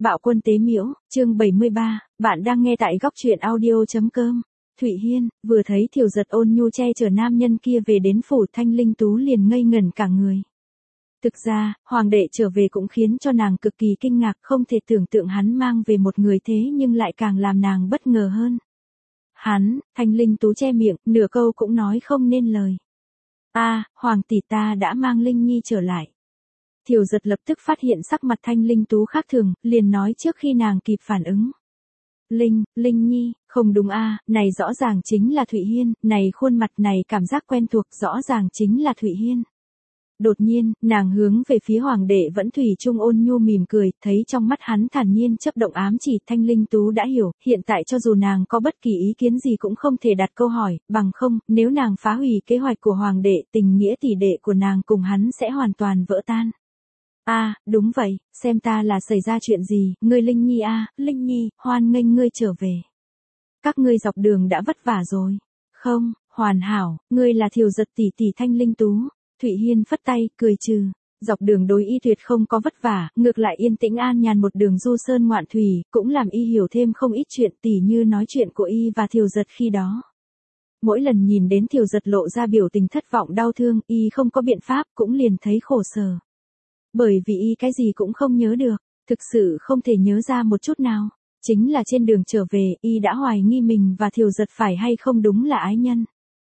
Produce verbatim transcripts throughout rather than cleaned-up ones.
Bạo quân tế miễu, chương bảy mươi ba, bạn đang nghe tại góc truyện audio.com. Thụy Hiên, vừa thấy Thiều Giật ôn nhu che chở nam nhân kia về đến phủ, Thanh Linh Tú liền ngây ngẩn cả người. Thực ra, hoàng đệ trở về cũng khiến cho nàng cực kỳ kinh ngạc, không thể tưởng tượng hắn mang về một người thế nhưng lại càng làm nàng bất ngờ hơn. Hắn, Thanh Linh Tú che miệng, nửa câu cũng nói không nên lời. A, hoàng tỷ ta đã mang Linh Nhi trở lại. Thiều Giật lập tức phát hiện sắc mặt Thanh Linh Tú khác thường, liền nói trước khi nàng kịp phản ứng. Linh, Linh Nhi, không đúng a, này rõ ràng chính là Thụy Hiên, này khuôn mặt này cảm giác quen thuộc, rõ ràng chính là Thụy Hiên. Đột nhiên, nàng hướng về phía hoàng đệ vẫn thủy chung ôn nhu mỉm cười, thấy trong mắt hắn thản nhiên chớp động ám chỉ. Thanh Linh Tú đã hiểu, hiện tại cho dù nàng có bất kỳ ý kiến gì cũng không thể đặt câu hỏi, bằng không, nếu nàng phá hủy kế hoạch của hoàng đệ, tình nghĩa tỷ đệ của nàng cùng hắn sẽ hoàn toàn vỡ tan. A, à, đúng vậy, xem ta là xảy ra chuyện gì, ngươi Linh Nhi a, à, Linh Nhi, hoan nghênh ngươi trở về. Các ngươi dọc đường đã vất vả rồi. Không, hoàn hảo, ngươi là Thiều Giật tỷ tỷ Thanh Linh Tú. Thụy Hiên phất tay, cười trừ. Dọc đường đối y tuyệt không có vất vả, ngược lại yên tĩnh an nhàn một đường du sơn ngoạn thủy, cũng làm y hiểu thêm không ít chuyện, tỉ như nói chuyện của y và Thiều Giật khi đó. Mỗi lần nhìn đến Thiều Giật lộ ra biểu tình thất vọng đau thương, y không có biện pháp, cũng liền thấy khổ sở. Bởi vì y cái gì cũng không nhớ được, thực sự không thể nhớ ra một chút nào. Chính là trên đường trở về, y đã hoài nghi mình và Thiều Giật phải hay không đúng là ái nhân.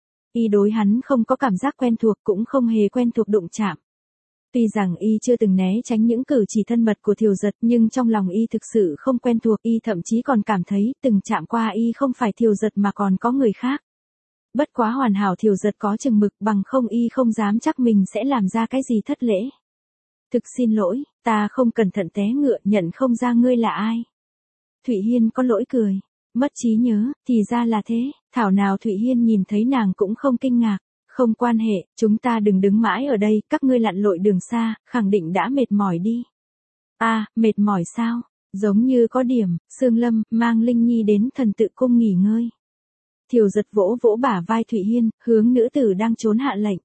Y đối hắn không có cảm giác quen thuộc, cũng không hề quen thuộc đụng chạm. Tuy rằng y chưa từng né tránh những cử chỉ thân mật của Thiều Giật, nhưng trong lòng y thực sự không quen thuộc, y thậm chí còn cảm thấy từng chạm qua y không phải Thiều Giật mà còn có người khác. Bất quá hoàn hảo Thiều Giật có chừng mực, bằng không y không dám chắc mình sẽ làm ra cái gì thất lễ. Thực xin lỗi, ta không cẩn thận té ngựa, nhận không ra ngươi là ai. Thụy Hiên có lỗi cười. Mất trí nhớ, thì ra là thế, thảo nào Thụy Hiên nhìn thấy nàng cũng không kinh ngạc. Không quan hệ, chúng ta đừng đứng mãi ở đây, các ngươi lặn lội đường xa, khẳng định đã mệt mỏi đi. A, à, mệt mỏi sao? Giống như có điểm. Sương Lâm, mang Linh Nhi đến thần tự cung nghỉ ngơi. Thiều Giật vỗ vỗ bả vai Thụy Hiên, hướng nữ tử đang trốn hạ lệnh.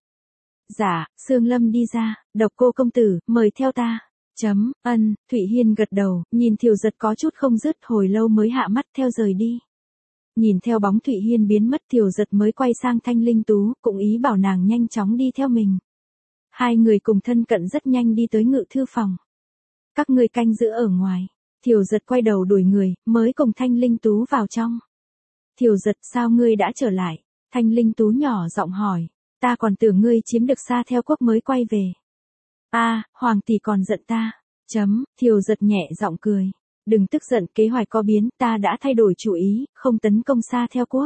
Dạ, Sương Lâm đi ra, Độc Cô công tử, mời theo ta. Chấm, ân, Thụy Hiên gật đầu, nhìn Thiều Giật có chút không dứt, hồi lâu mới hạ mắt theo rời đi. Nhìn theo bóng Thụy Hiên biến mất, Thiều Giật mới quay sang Thanh Linh Tú, cũng ý bảo nàng nhanh chóng đi theo mình. Hai người cùng thân cận rất nhanh đi tới ngự thư phòng. Các ngươi canh giữ ở ngoài. Thiều Giật quay đầu đuổi người, mới cùng Thanh Linh Tú vào trong. Thiều Giật, sao ngươi đã trở lại? Thanh Linh Tú nhỏ giọng hỏi. Ta còn tưởng ngươi chiếm được Sa Theo Quốc mới quay về. A, à, hoàng tỷ còn giận ta. Chấm, Thiều Giật nhẹ giọng cười. Đừng tức giận, kế hoạch có biến, ta đã thay đổi chủ ý, không tấn công Sa Theo Quốc.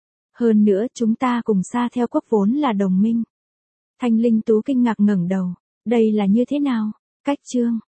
Hơn nữa, chúng ta cùng Sa Theo Quốc vốn là đồng minh. Thanh Linh Tú kinh ngạc ngẩng đầu. Đây là như thế nào? Cách chương.